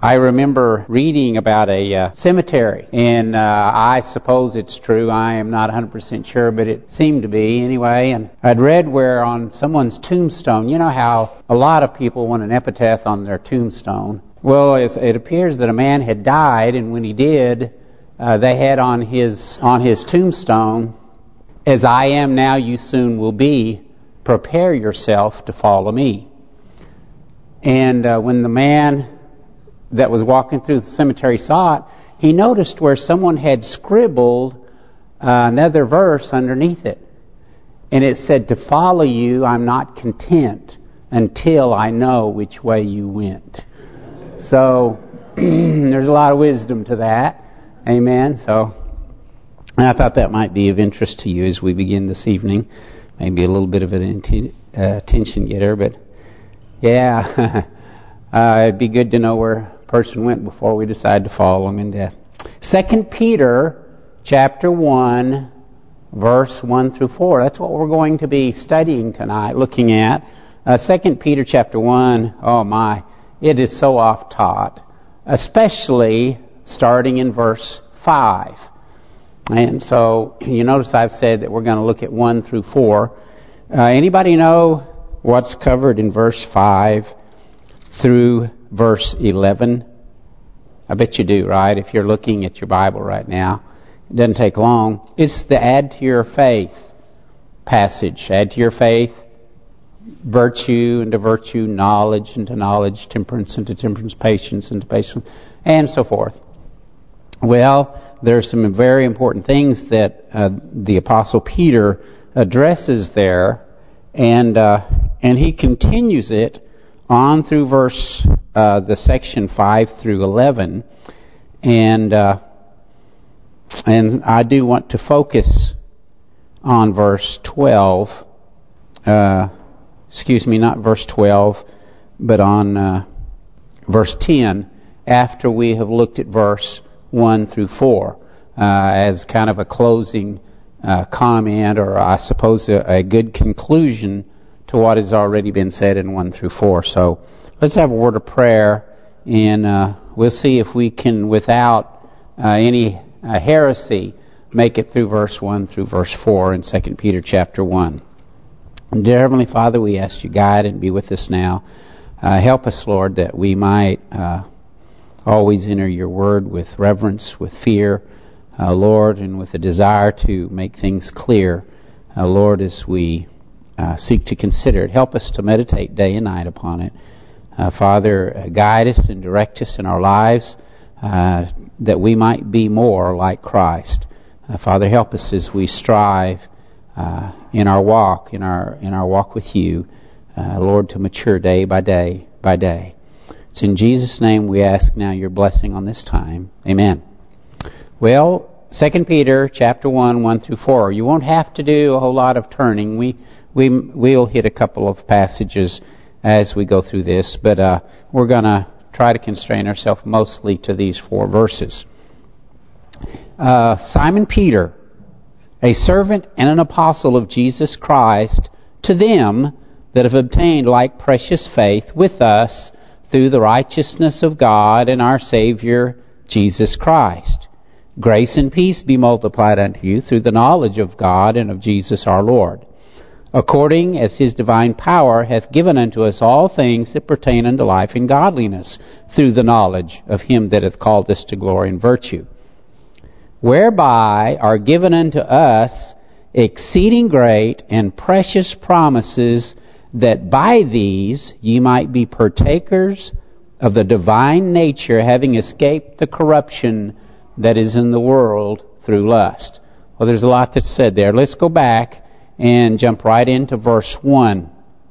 I remember reading about a cemetery, and I suppose it's true. I am not 100% sure, but it seemed to be anyway. And I'd read where on someone's tombstone, you know how a lot of people want an epitaph on their tombstone. Well, it appears that a man had died, and when he did, they had on his tombstone, "As I am now, you soon will be. Prepare yourself to follow me." And when the man that was walking through the cemetery saw it, he noticed where someone had scribbled another verse underneath it. And it said, "To follow you, I'm not content until I know which way you went." So there's a lot of wisdom to that. Amen. So I thought that might be of interest to you as we begin this evening. Maybe a little bit of an attention getter, but yeah, it'd be good to know where a person went before we decide to follow him in death. 2 Peter chapter 1, verse 1 through 4. That's what we're going to be studying tonight, looking at. 2 Peter chapter 1, oh my, it is so oft-taught, especially starting in verse 5. And so you notice I've said that we're going to look at 1 through 4. Anybody know what's covered in verse 5 through verse 11? I bet you do, right? If you're looking at your Bible right now. It doesn't take long. It's the add to your faith passage. Add to your faith virtue, and to virtue knowledge, and to knowledge temperance, and to temperance patience, and to patience, and so forth. Well, there are some very important things that the Apostle Peter addresses there, and he continues it on through verse the section 5 through 11, and I do want to focus on verse 12. Excuse me, not verse 12, but on verse 10. After we have looked at verse 1 through 4 as kind of a closing comment, or I suppose a good conclusion to what has already been said in 1 through 4. So let's have a word of prayer, and we'll see if we can, without any heresy, make it through verse 1 through verse 4 in 2 Peter chapter 1. And dear Heavenly Father, we ask you guide and be with us now. Help us, Lord, that we might always enter your word with reverence, with fear, Lord, and with a desire to make things clear, Lord, as we seek to consider it. Help us to meditate day and night upon it. Father, guide us and direct us in our lives that we might be more like Christ. Father, help us as we strive in our walk, in our walk with you, Lord, to mature day by day by day. It's in Jesus' name we ask now your blessing on this time. Amen. Well, 2 Peter chapter 1, 1 through 4. You won't have to do a whole lot of turning. We'll hit a couple of passages as we go through this, but we're going to try to constrain ourselves mostly to these 4 verses. Simon Peter, a servant and an apostle of Jesus Christ, to them that have obtained like precious faith with us through the righteousness of God and our Savior, Jesus Christ. Grace and peace be multiplied unto you through the knowledge of God and of Jesus our Lord, according as his divine power hath given unto us all things that pertain unto life and godliness, through the knowledge of him that hath called us to glory and virtue, whereby are given unto us exceeding great and precious promises, that by these ye might be partakers of the divine nature, having escaped the corruption that is in the world through lust. Well, there's a lot that's said there. Let's go back and jump right into verse 1.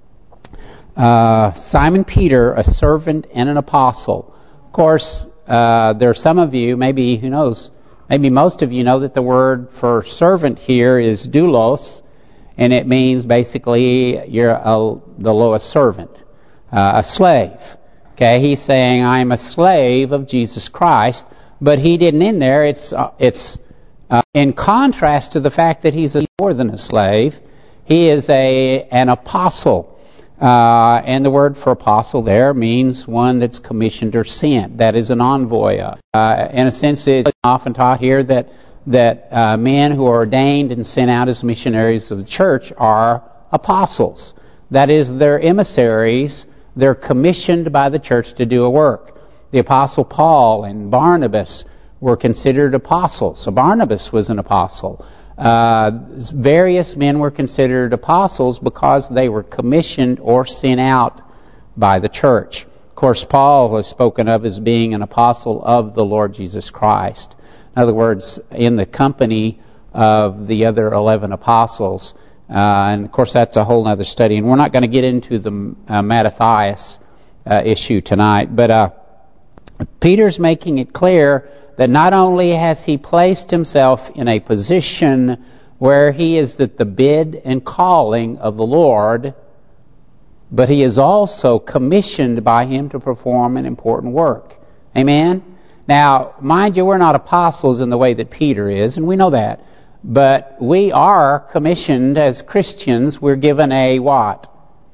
Simon Peter, a servant and an apostle. Of course, there are some of you, maybe, who knows, maybe most of you know that the word for servant here is doulos, and it means basically you're the lowest servant, a slave. Okay, he's saying, I'm a slave of Jesus Christ, but he didn't end there. It's in contrast to the fact that he's more than a slave. He is an apostle. And the word for apostle there means one that's commissioned or sent. That is an envoy. In a sense, it's often taught here that men who are ordained and sent out as missionaries of the church are apostles. That is, they're emissaries. They're commissioned by the church to do a work. The apostle Paul and Barnabas were considered apostles. So Barnabas was an apostle. Various men were considered apostles because they were commissioned or sent out by the church. Of course, Paul was spoken of as being an apostle of the Lord Jesus Christ. In other words, in the company of the other 11 apostles. And of course, that's a whole other study. And we're not going to get into the Mattathias issue tonight. But Peter's making it clear that not only has he placed himself in a position where he is at the bid and calling of the Lord, but he is also commissioned by him to perform an important work. Amen? Now, mind you, we're not apostles in the way that Peter is, and we know that. But we are commissioned as Christians. We're given a what?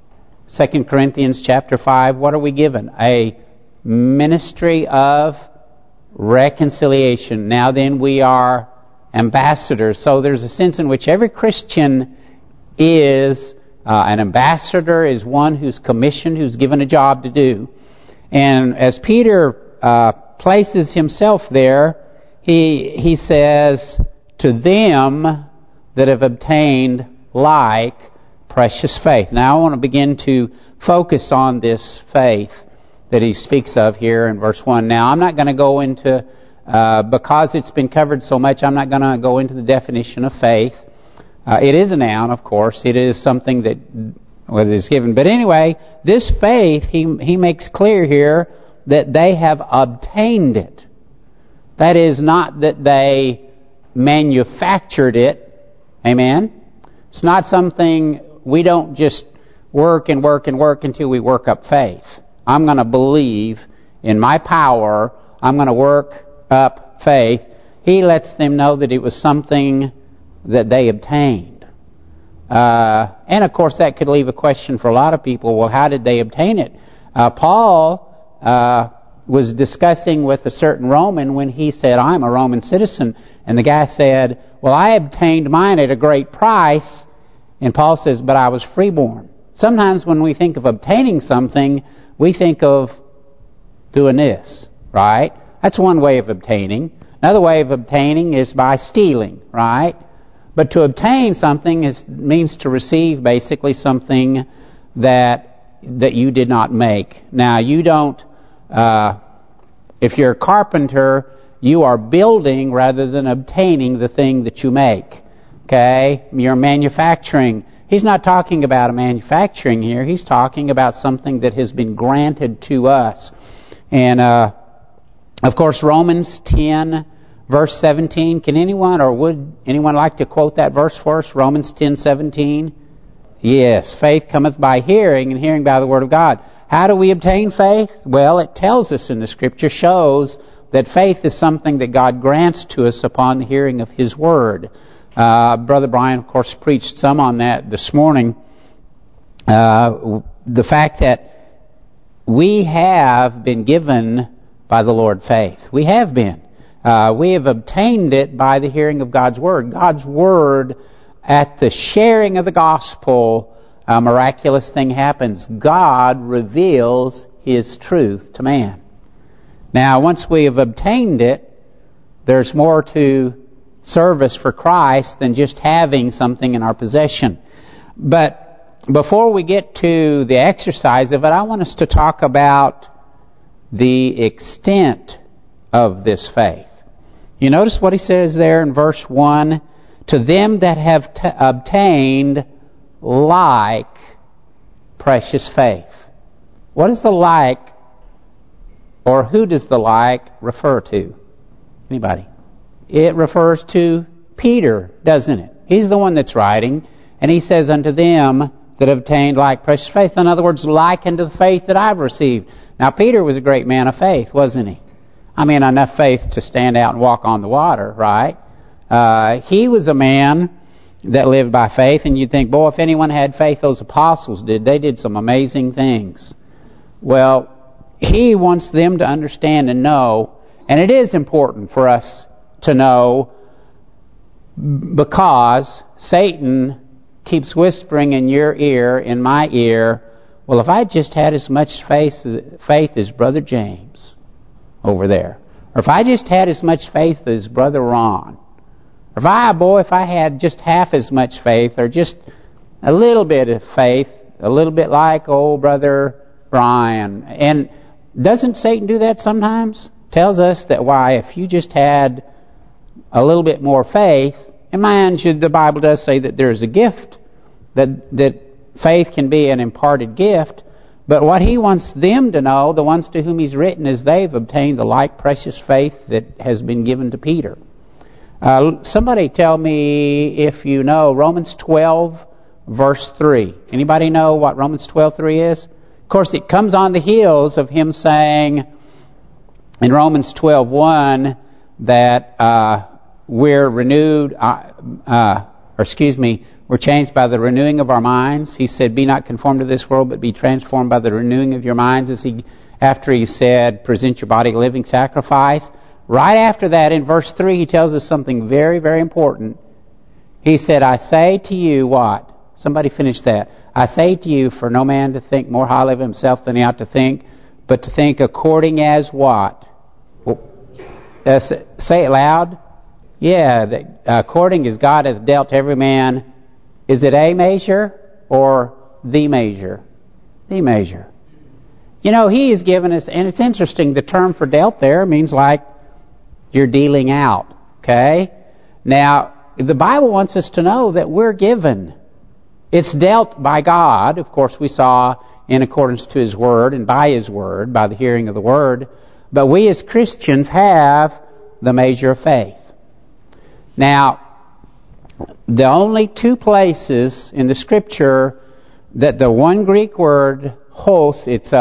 2 Corinthians chapter 5, what are we given? A ministry of reconciliation. Now then, we are ambassadors. So there's a sense in which every Christian is an ambassador, is one who's commissioned, who's given a job to do. And as Peter places himself there, he says, to them that have obtained like precious faith. Now I want to begin to focus on this faith that he speaks of here in verse 1. Now I'm not going to go into, because it's been covered so much, I'm not going to go into the definition of faith. It is a noun, of course. It is something that is given. But anyway, this faith, he makes clear here that they have obtained it. That is not that they manufactured it. Amen? It's not something, we don't just work and work and work until we work up faith. I'm going to believe in my power. I'm going to work up faith. He lets them know that it was something that they obtained. And of course that could leave a question for a lot of people. Well, how did they obtain it? Paul was discussing with a certain Roman when he said, I'm a Roman citizen. And the guy said, well, I obtained mine at a great price. And Paul says, but I was freeborn. Sometimes when we think of obtaining something, we think of doing this, right? That's one way of obtaining. Another way of obtaining is by stealing, right? But to obtain something means to receive basically something that you did not make. Now, you don't, if you're a carpenter, you are building rather than obtaining the thing that you make. Okay? You're manufacturing. He's not talking about a manufacturing here. He's talking about something that has been granted to us. And, of course, Romans 10, verse 17. Can anyone, or would anyone like to quote that verse for us? Romans 10:17. Yes, faith cometh by hearing, and hearing by the word of God. How do we obtain faith? Well, it tells us in the Scripture, shows that faith is something that God grants to us upon the hearing of His Word. Brother Brian, of course, preached some on that this morning. The fact that we have been given by the Lord faith. We have been. We have obtained it by the hearing of God's Word. God's Word, at the sharing of the gospel, a miraculous thing happens. God reveals His truth to man. Now, once we have obtained it, there's more to service for Christ than just having something in our possession. But before we get to the exercise of it, I want us to talk about the extent of this faith. You notice what he says there in verse 1, to them that have obtained like precious faith. What is the like, or who does the like refer to? Anybody? It refers to Peter, doesn't it? He's the one that's writing, and he says, unto them that have obtained like precious faith. In other words, like unto the faith that I've received. Now, Peter was a great man of faith, wasn't he? I mean, enough faith to stand out and walk on the water, right? He was a man that lived by faith, and you'd think, boy, if anyone had faith, those apostles did. They did some amazing things. Well, he wants them to understand and know, and it is important for us to know, because Satan keeps whispering in your ear, in my ear, well, if I just had as much faith as Brother James over there, or if I just had as much faith as Brother Ron, or if I had just half as much faith, or just a little bit of faith, a little bit like old Brother Brian. And doesn't Satan do that sometimes? Tells us that, why, if you just had a little bit more faith, and mind you, the Bible does say that there's a gift, that faith can be an imparted gift, but what he wants them to know, the ones to whom he's written, is they've obtained the like precious faith that has been given to Peter. Somebody tell me if you know Romans 12, verse 3. Anybody know what Romans 12:3 is? Of course, it comes on the heels of him saying in Romans 12:1 that we're renewed, we're changed by the renewing of our minds. He said, be not conformed to this world, but be transformed by the renewing of your minds. After he said, present your body a living sacrifice. Right after that, in verse 3, he tells us something very, very important. He said, I say to you what? Somebody finish that. I say to you, for no man to think more highly of himself than he ought to think, but to think according as what? Say it loud. Yeah, according as God hath dealt to every man. Is it a measure or the measure? The measure. You know, he has given us, and it's interesting, the term for dealt there means like you're dealing out, okay? Now, the Bible wants us to know that we're given. It's dealt by God. Of course, we saw in accordance to His Word and by His Word, by the hearing of the Word. But we as Christians have the measure of faith. Now, the only two places in the Scripture that the one Greek word, hos, it's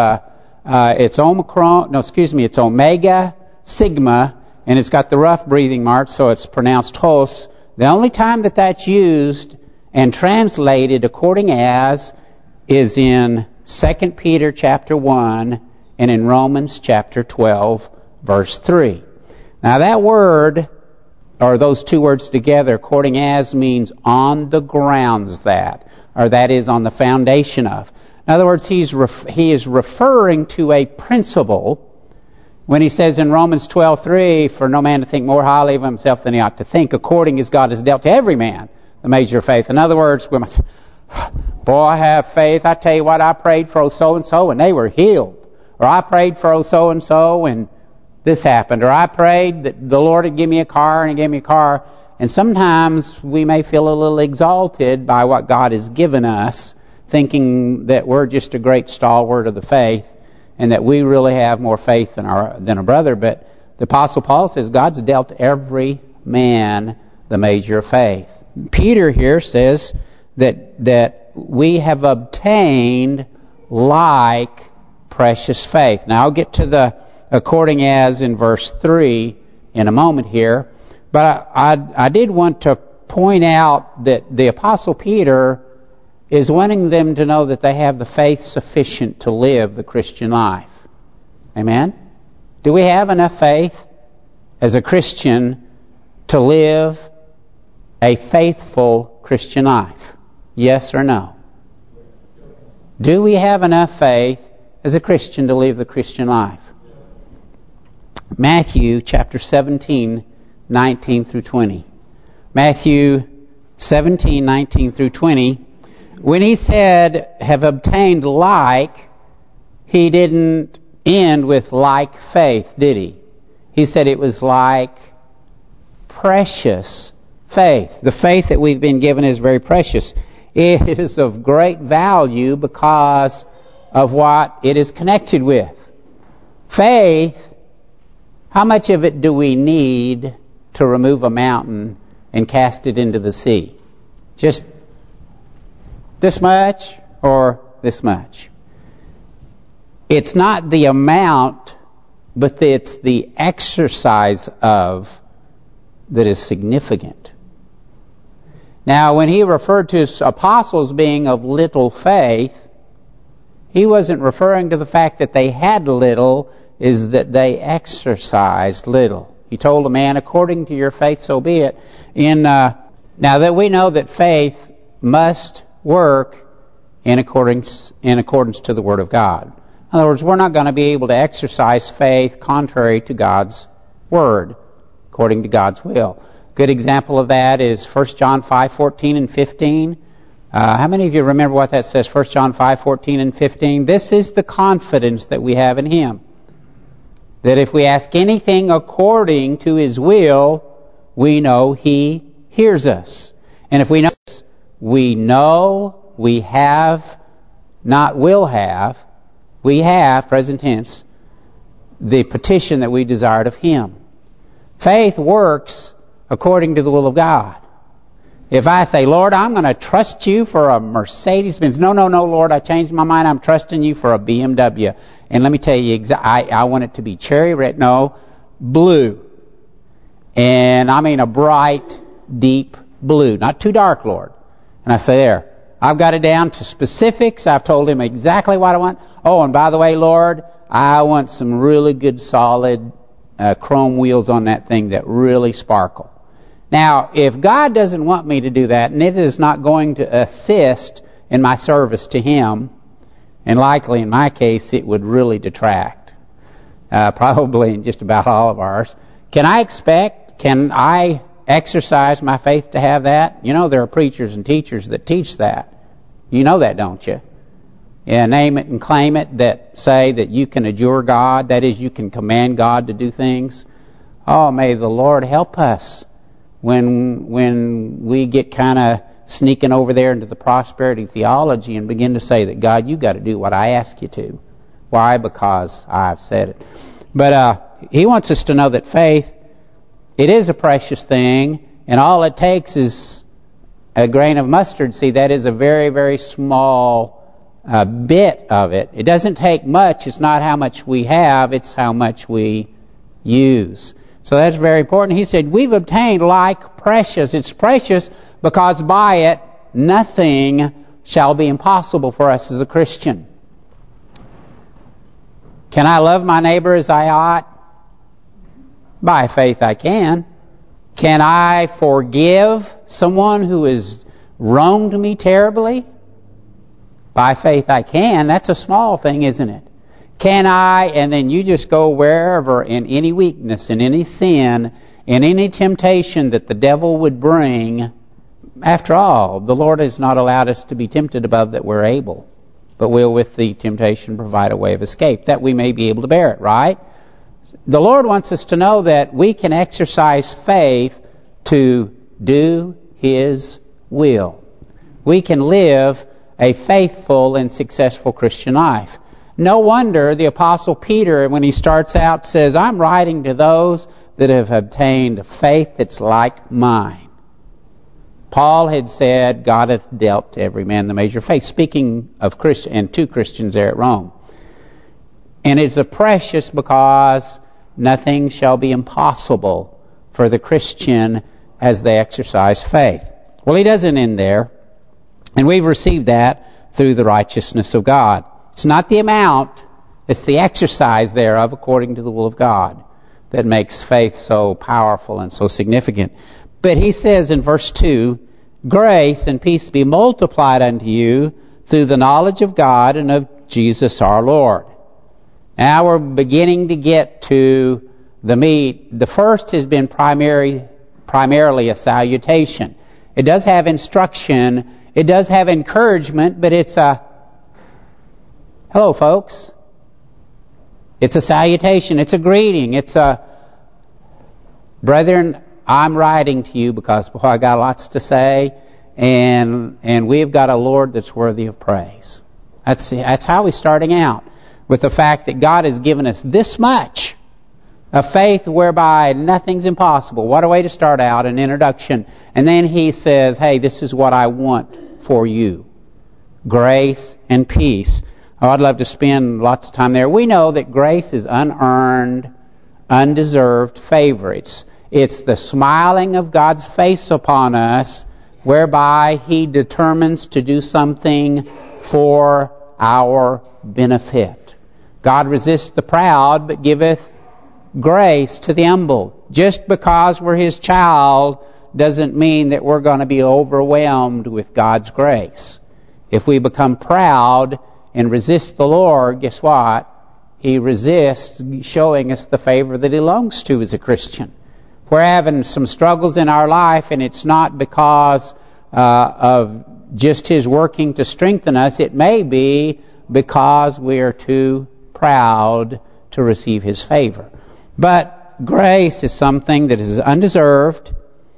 omega sigma, and it's got the rough breathing mark, so it's pronounced hos. The only time that that's used and translated according as is in 2 Peter chapter 1 and in Romans chapter 12, verse 3. Now that word, or those two words together, according as, means on the grounds that, or that is on the foundation of. In other words, he is referring to a principle when he says in Romans 12:3, for no man to think more highly of himself than he ought to think, according as God has dealt to every man the measure of faith. In other words, we must, boy, I have faith. I tell you what, I prayed for so-and-so and they were healed. Or I prayed for so-and-so and this happened. Or I prayed that the Lord would give me a car and He gave me a car. And sometimes we may feel a little exalted by what God has given us, thinking that we're just a great stalwart of the faith and that we really have more faith than a brother. But the Apostle Paul says God's dealt every man the measure of faith. Peter here says that we have obtained like precious faith. Now I'll get to the according as in verse 3 in a moment here. But I did want to point out that the Apostle Peter is wanting them to know that they have the faith sufficient to live the Christian life. Amen? Do we have enough faith as a Christian to live a faithful Christian life? Yes or no? Do we have enough faith as a Christian to live the Christian life? Matthew chapter 17, 19 through 20. Matthew 17, 19 through 20. When he said, have obtained like, he didn't end with like faith, did he? He said it was like precious faith. The faith that we've been given is very precious. It is of great value because of what it is connected with. Faith, how much of it do we need to remove a mountain and cast it into the sea? Just this much or this much? It's not the amount, but it's the exercise of that is significant. Now, when he referred to his apostles being of little faith, he wasn't referring to the fact that they had little, is that they exercised little. He told a man, according to your faith, so be it. Now that we know that faith must work in accordance to the Word of God. In other words, we're not going to be able to exercise faith contrary to God's Word, according to God's will. Good example of that is 1 John 5:14 and 15. How many of you remember what that says? 1 John 5:14 and 15. This is the confidence that we have in Him, that if we ask anything according to His will, we know He hears us. And if we know we have, not will have, we have, present tense, the petition that we desired of Him. Faith works according to the will of God. If I say, Lord, I'm going to trust you for a Mercedes-Benz. No, Lord, I changed my mind. I'm trusting you for a BMW. And let me tell you, I want it to be cherry red. No, blue. And I mean a bright, deep blue. Not too dark, Lord. And I say, there, I've got it down to specifics. I've told Him exactly what I want. Oh, and by the way, Lord, I want some really good, solid chrome wheels on that thing that really sparkle. Now, if God doesn't want me to do that, and it is not going to assist in my service to Him, and likely in my case it would really detract, probably in just about all of ours, can I exercise my faith to have that? You know, there are preachers and teachers that teach that. You know that, don't you? Yeah, name it and claim it, that say that you can adjure God, that is, you can command God to do things. Oh, may the Lord help us when we get kind of sneaking over there into the prosperity theology and begin to say that, God, you've got to do what I ask you to. Why? Because I've said it. But He wants us to know that faith, it is a precious thing, and all it takes is a grain of mustard seed. That is a very, very small bit of it. It doesn't take much. It's not how much we have, it's how much we use. So that's very important. He said, we've obtained like precious. It's precious because by it, nothing shall be impossible for us as a Christian. Can I love my neighbor as I ought? By faith I can. Can I forgive someone who has wronged me terribly? By faith I can. That's a small thing, isn't it? Can I, and then you just go wherever, in any weakness, in any sin, in any temptation that the devil would bring. After all, the Lord has not allowed us to be tempted above that we're able, but will with the temptation provide a way of escape, that we may be able to bear it, right? The Lord wants us to know that we can exercise faith to do His will. We can live a faithful and successful Christian life. No wonder the Apostle Peter, when he starts out, says, I'm writing to those that have obtained faith that's like mine. Paul had said, God hath dealt to every man the measure of faith, speaking of Christian and to Christians there at Rome. And it's a precious because nothing shall be impossible for the Christian as they exercise faith. Well, he doesn't end there. And we've received that through the righteousness of God. It's not the amount, it's the exercise thereof according to the will of God that makes faith so powerful and so significant. But he says in verse 2, grace and peace be multiplied unto you through the knowledge of God and of Jesus our Lord. Now we're beginning to get to the meat. The first has been primarily a salutation. It does have instruction, it does have encouragement, but it's a, hello folks. It's a salutation, it's a greeting, it's a, brethren, I'm writing to you because, boy, I got lots to say, and we've got a Lord that's worthy of praise. That's how we're starting out, with the fact that God has given us this much, a faith whereby nothing's impossible. What a way to start out, an introduction. And then He says, hey, this is what I want for you. Grace and peace. Oh, I'd love to spend lots of time there. We know that grace is unearned, undeserved favor. It's the smiling of God's face upon us whereby He determines to do something for our benefit. God resists the proud, but giveth grace to the humble. Just because we're His child doesn't mean that we're going to be overwhelmed with God's grace. If we become proud and resist the Lord, guess what? He resists showing us the favor that He longs to as a Christian. If we're having some struggles in our life and it's not because of just His working to strengthen us, it may be because we are too proud to receive His favor. But grace is something that is undeserved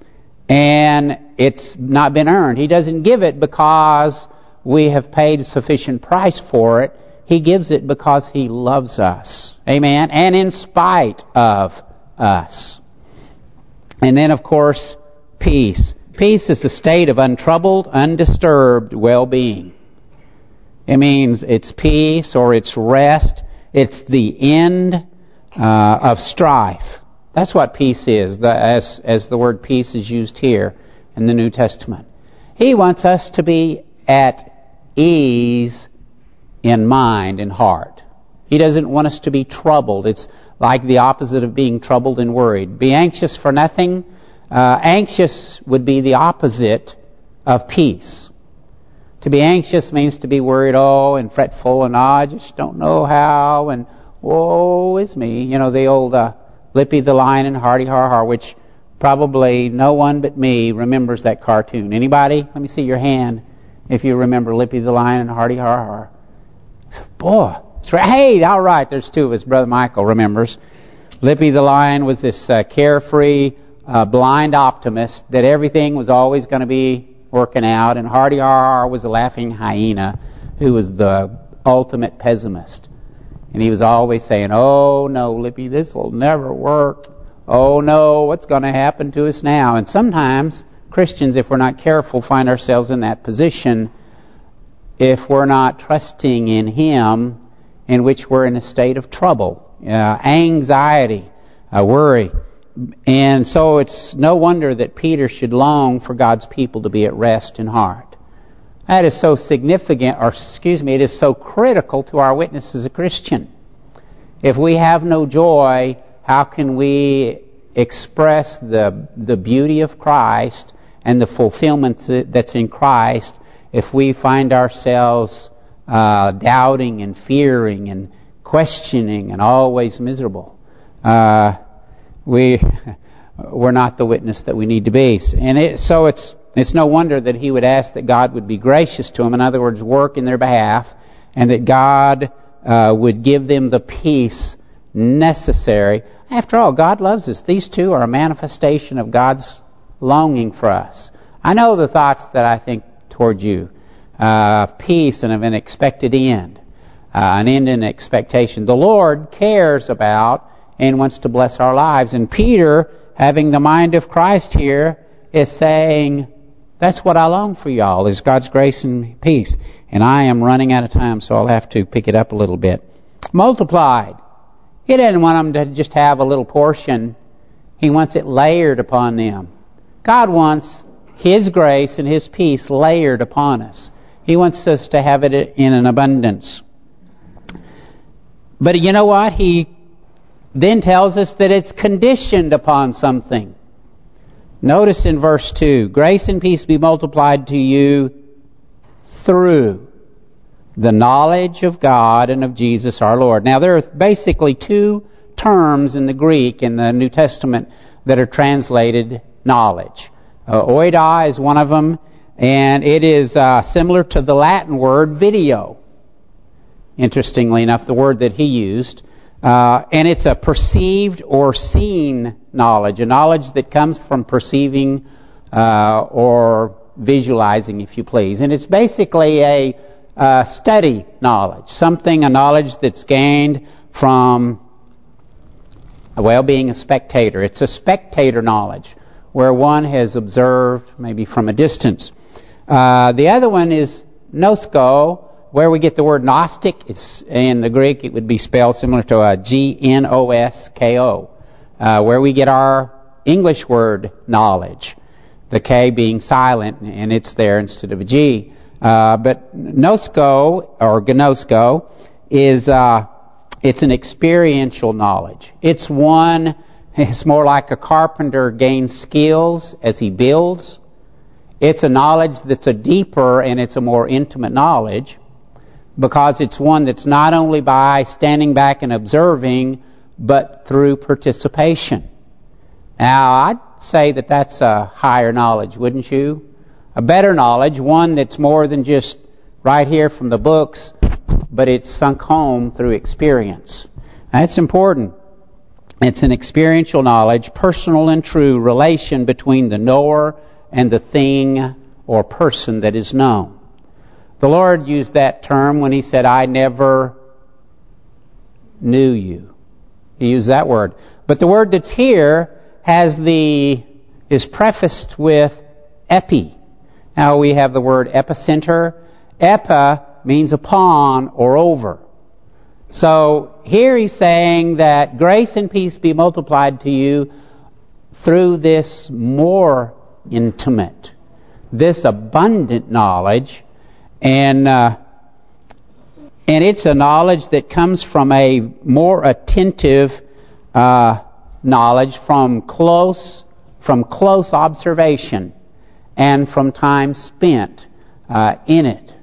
and it's not been earned. He doesn't give it because we have paid a sufficient price for it. He gives it because He loves us. Amen? And in spite of us. And then, of course, peace. Peace is a state of untroubled, undisturbed well-being. It means it's peace or it's rest. It's the end of strife. That's what peace is, as the word peace is used here in the New Testament. He wants us to be at ease in mind and heart. He doesn't want us to be troubled. It's like the opposite of being troubled and worried. Be anxious for nothing. Anxious would be the opposite of peace. To be anxious means to be worried, and fretful, and I just don't know how, and woe is me. You know, the old Lippy the Lion and Hardy Har Har, which probably no one but me remembers that cartoon. Anybody? Let me see your hand if you remember Lippy the Lion and Hardy Har Har. Boy, that's right. Hey, all right, there's two of us. Brother Michael remembers. Lippy the Lion was this carefree, blind optimist that everything was always going to be working out, and Hardy Har Har was a laughing hyena who was the ultimate pessimist. And he was always saying, oh no, Lippy, this will never work. Oh no, what's going to happen to us now? And sometimes Christians, if we're not careful, find ourselves in that position if we're not trusting in Him, in which we're in a state of trouble, anxiety, worry. And so it's no wonder that Peter should long for God's people to be at rest in heart. That is so significant, it is so critical to our witness as a Christian. If we have no joy, how can we express the beauty of Christ and the fulfillment that's in Christ if we find ourselves doubting and fearing and questioning and always miserable? We're not the witness that we need to be. And so it's no wonder that he would ask that God would be gracious to them. In other words, work in their behalf, and that God would give them the peace necessary. After all, God loves us. These two are a manifestation of God's longing for us. I know the thoughts that I think toward you, of peace and of an expected end, an end in expectation. The Lord cares about and wants to bless our lives. And Peter, having the mind of Christ here, is saying, that's what I long for y'all, is God's grace and peace. And I am running out of time, so I'll have to pick it up a little bit. Multiplied. He didn't want them to just have a little portion. He wants it layered upon them. God wants His grace and His peace layered upon us. He wants us to have it in an abundance. But you know what? He then tells us that it's conditioned upon something. Notice in verse 2, grace and peace be multiplied to you through the knowledge of God and of Jesus our Lord. Now there are basically two terms in the Greek in the New Testament that are translated knowledge. Oida is one of them, and it is similar to the Latin word video. Interestingly enough, the word that he used. And it's a perceived or seen knowledge, a knowledge that comes from perceiving or visualizing, if you please. And it's basically a study knowledge, a knowledge that's gained from, being a spectator. It's a spectator knowledge, where one has observed maybe from a distance. The other one is gnosko, where we get the word Gnostic. It's in the Greek, it would be spelled similar to a Gnosko, where we get our English word knowledge. the K being silent, and it's there instead of a G. But gnosko, or gnosko, is it's an experiential knowledge. It's more like a carpenter gains skills as he builds. It's a knowledge that's a deeper and it's a more intimate knowledge, because it's one that's not only by standing back and observing, but through participation. Now, I'd say that that's a higher knowledge, wouldn't you? A better knowledge, one that's more than just right here from the books, but it's sunk home through experience. That's important. It's an experiential knowledge, personal and true relation between the knower and the thing or person that is known. The Lord used that term when He said, I never knew you. He used that word. But the word that's here is prefaced with epi. Now we have the word epicenter. Epi means upon or over. So here He's saying that grace and peace be multiplied to you through this more intimate, this abundant knowledge, and it's a knowledge that comes from a more attentive knowledge, from close observation, and from time spent in it.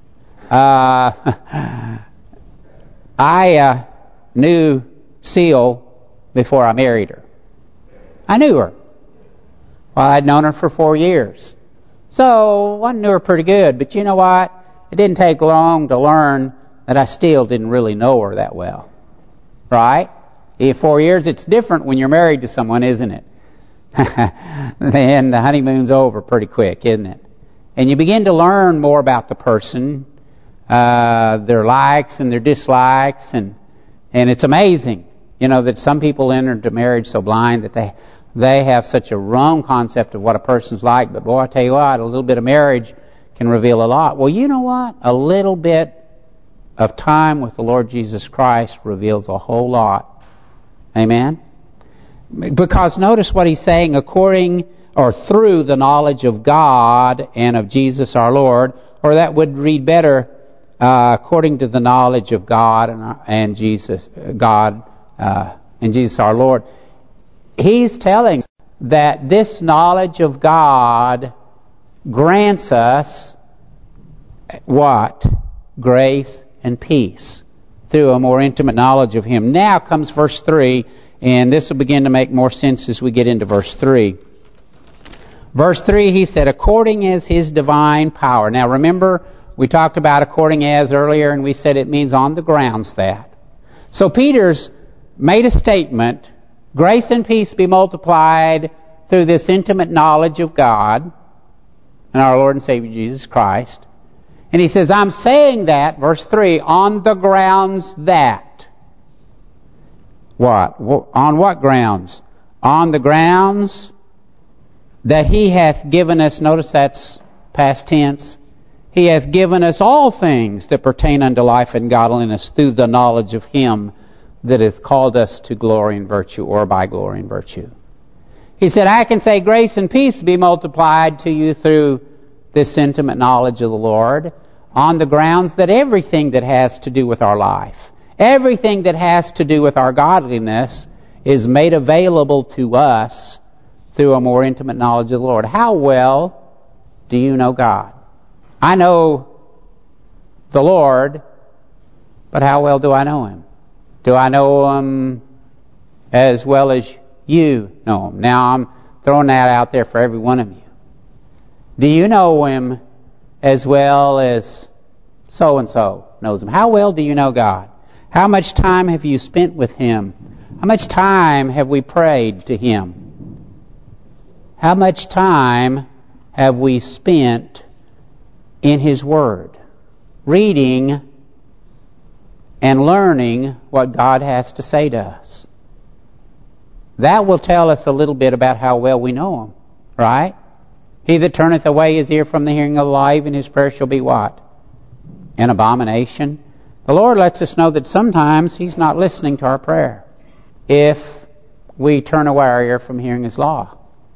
I knew Seal before I married her. I knew her. Well, I'd known her for 4 years. So I knew her pretty good. But you know what? It didn't take long to learn that I still didn't really know her that well. Right? 4 years, it's different when you're married to someone, isn't it? Then the honeymoon's over pretty quick, isn't it? And you begin to learn more about the person, their likes and their dislikes, and it's amazing, that some people enter into marriage so blind that they have such a wrong concept of what a person's like. But boy, I tell you what, a little bit of marriage can reveal a lot. Well, you know what? A little bit of time with the Lord Jesus Christ reveals a whole lot. Amen? Because notice what He's saying, through the knowledge of God and of Jesus our Lord, or that would read better, according to the knowledge of God and Jesus our Lord. He's telling us that this knowledge of God grants us what? Grace and peace through a more intimate knowledge of Him. Now comes verse 3, and this will begin to make more sense as we get into verse 3. Verse 3, he said, according as His divine power. Now remember, we talked about according as earlier, and we said it means on the grounds that. So Peter's made a statement, grace and peace be multiplied through this intimate knowledge of God and our Lord and Savior Jesus Christ. And he says, I'm saying that, verse 3, on the grounds that. What? On what grounds? On the grounds that He hath given us, notice that's past tense, He hath given us all things that pertain unto life and godliness through the knowledge of Him that hath called us to glory and virtue, or by glory and virtue. He said, I can say grace and peace be multiplied to you through this intimate knowledge of the Lord, on the grounds that everything that has to do with our life, everything that has to do with our godliness is made available to us through a more intimate knowledge of the Lord. How well do you know God? I know the Lord, but how well do I know Him? Do I know Him as well as you know Him? Now, I'm throwing that out there for every one of you. Do you know Him as well as so-and-so knows Him? How well do you know God? How much time have you spent with Him? How much time have we prayed to Him? How much time have we spent in His Word, reading and learning what God has to say to us? That will tell us a little bit about how well we know Him, right? He that turneth away his ear from the hearing of life, and his prayer shall be what? An abomination. The Lord lets us know that sometimes He's not listening to our prayer if we turn away our ear from hearing His law. If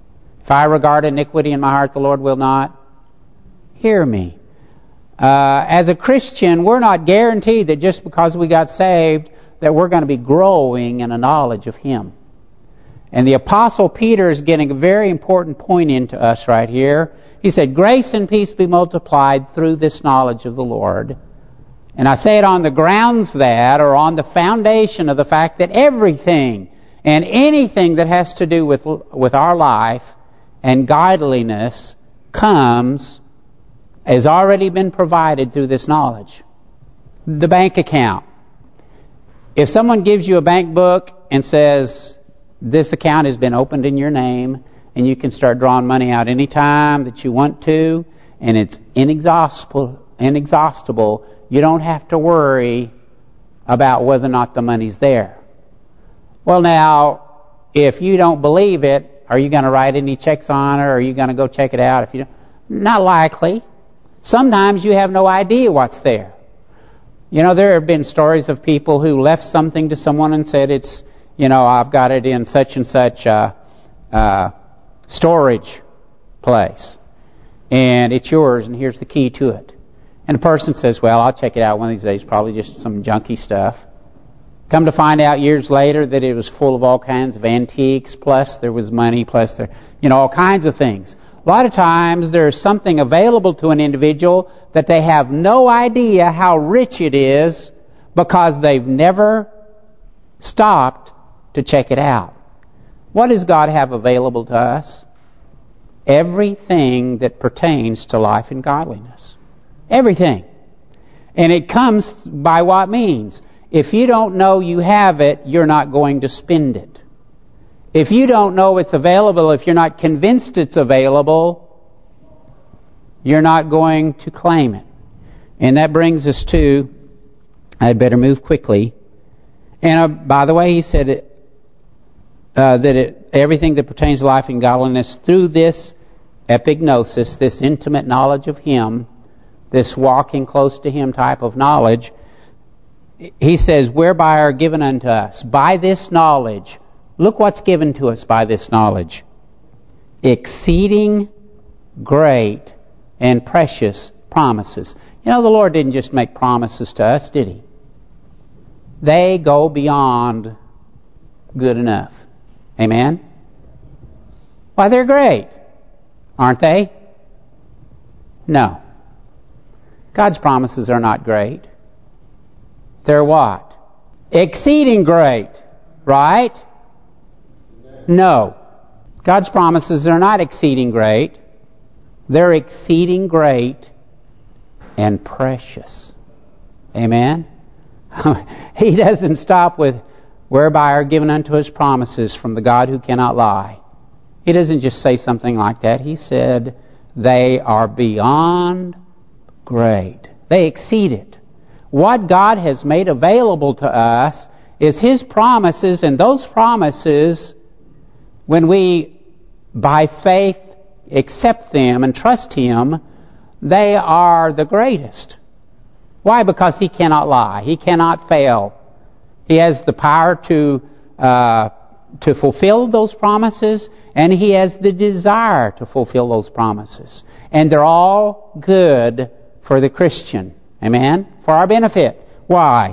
If I regard iniquity in my heart, the Lord will not hear me. As a Christian, we're not guaranteed that just because we got saved that we're going to be growing in a knowledge of Him. And the Apostle Peter is getting a very important point into us right here. He said, grace and peace be multiplied through this knowledge of the Lord. And I say it on the grounds that, or on the foundation of the fact that everything and anything that has to do with our life and godliness has already been provided through this knowledge. The bank account. If someone gives you a bank book and says, this account has been opened in your name, and you can start drawing money out any time that you want to, and it's inexhaustible, you don't have to worry about whether or not the money's there. Well, now, if you don't believe it, are you going to write any checks on it, or are you going to go check it out? If you don't? Not likely. Sometimes you have no idea what's there. You know, there have been stories of people who left something to someone and said, it's, you know, I've got it in such and such storage place, and it's yours, and here's the key to it. And the person says, well, I'll check it out one of these days, probably just some junky stuff. Come to find out years later that it was full of all kinds of antiques, plus there was money, plus there, all kinds of things. A lot of times there's something available to an individual that they have no idea how rich it is because they've never stopped to check it out. What does God have available to us? Everything that pertains to life and godliness. Everything. And it comes by what means? If you don't know you have it, you're not going to spend it. If you don't know it's available, if you're not convinced it's available, you're not going to claim it. And that brings us to, I'd better move quickly. And by the way, he said everything that pertains to life and godliness through this epignosis, this intimate knowledge of Him, this walking close to Him type of knowledge, he says, whereby are given unto us, by this knowledge. Look what's given to us by this knowledge. Exceeding great and precious promises. The Lord didn't just make promises to us, did He? They go beyond good enough. Amen? Why, they're great, aren't they? No. God's promises are not great. They're what? Exceeding great, right? No. God's promises are not exceeding great. They're exceeding great and precious. Amen? He doesn't stop with, whereby are given unto us promises from the God who cannot lie. He doesn't just say something like that. He said, they are beyond great. They exceed it. What God has made available to us is His promises, and those promises, when we, by faith, accept them and trust Him, they are the greatest. Why? Because He cannot lie. He cannot fail. He has the power to fulfill those promises, and He has the desire to fulfill those promises. And they're all good for the Christian. Amen? For our benefit. Why?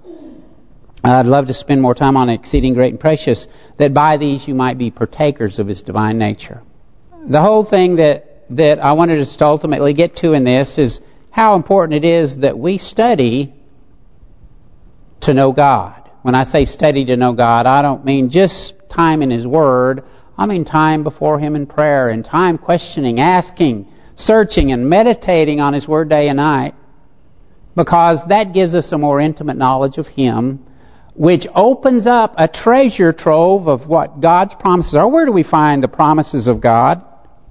I'd love to spend more time on exceeding great and precious, that by these you might be partakers of His divine nature. The whole thing that I wanted us to ultimately get to in this is how important it is that we study to know God. When I say study to know God, I don't mean just time in His Word. I mean time before Him in prayer, and time questioning, asking, searching, and meditating on His Word day and night. Because that gives us a more intimate knowledge of Him, which opens up a treasure trove of what God's promises are. Where do we find the promises of God?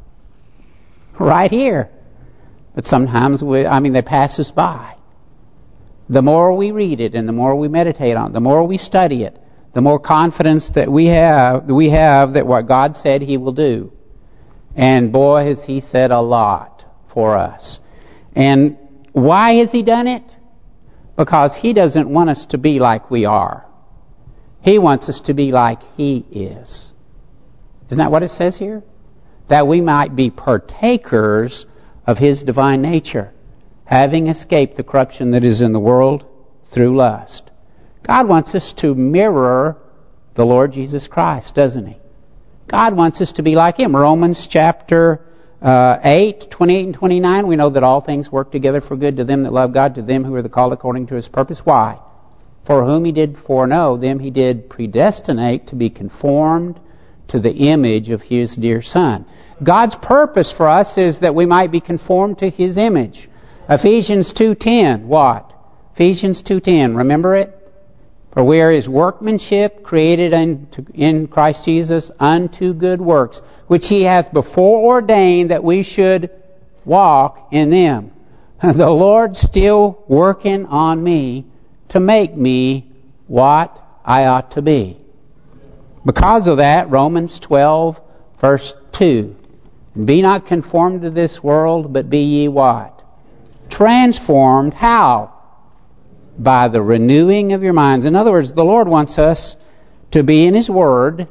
Right here. But sometimes they pass us by. The more we read it and the more we meditate on it, the more we study it, the more confidence that we have that what God said He will do. And boy, has He said a lot for us. And why has He done it? Because He doesn't want us to be like we are. He wants us to be like He is. Isn't that what it says here? that we might be partakers of His divine nature, having escaped the corruption that is in the world through lust. God wants us to mirror the Lord Jesus Christ, doesn't He? God wants us to be like Him. Romans chapter 8, 28 and 29, we know that all things work together for good to them that love God, to them who are the called according to His purpose. Why? For whom He did foreknow, them He did predestinate to be conformed to the image of His dear Son. God's purpose for us is that we might be conformed to His image. Ephesians 2:10, what? Ephesians 2:10, remember it? For we are His workmanship, created in Christ Jesus unto good works, which He hath before ordained that we should walk in them. The Lord's still working on me to make me what I ought to be. Because of that, Romans 12, verse 2. Be not conformed to this world, but be ye what? Transformed. How? By the renewing of your minds. In other words, the Lord wants us to be in His Word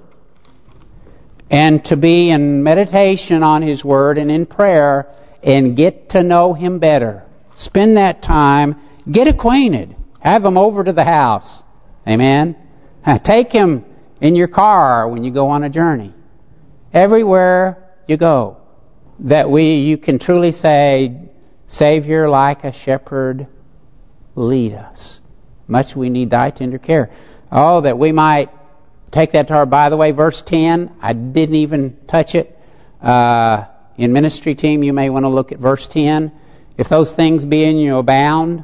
and to be in meditation on His Word and in prayer and get to know Him better. Spend that time. Get acquainted. Have Him over to the house. Amen? Take Him in your car when you go on a journey. Everywhere you go. That you can truly say, Savior, like a shepherd, lead us. Much we need thy tender care. Oh, that we might take that to our... By the way, verse 10, I didn't even touch it. In ministry team, you may want to look at verse 10. If those things be in you abound,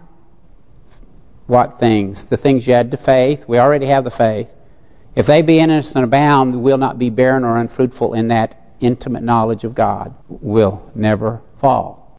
what things? The things you add to faith. We already have the faith. If they be in us and abound, we will not be barren or unfruitful in that intimate knowledge of God. We'll never fall.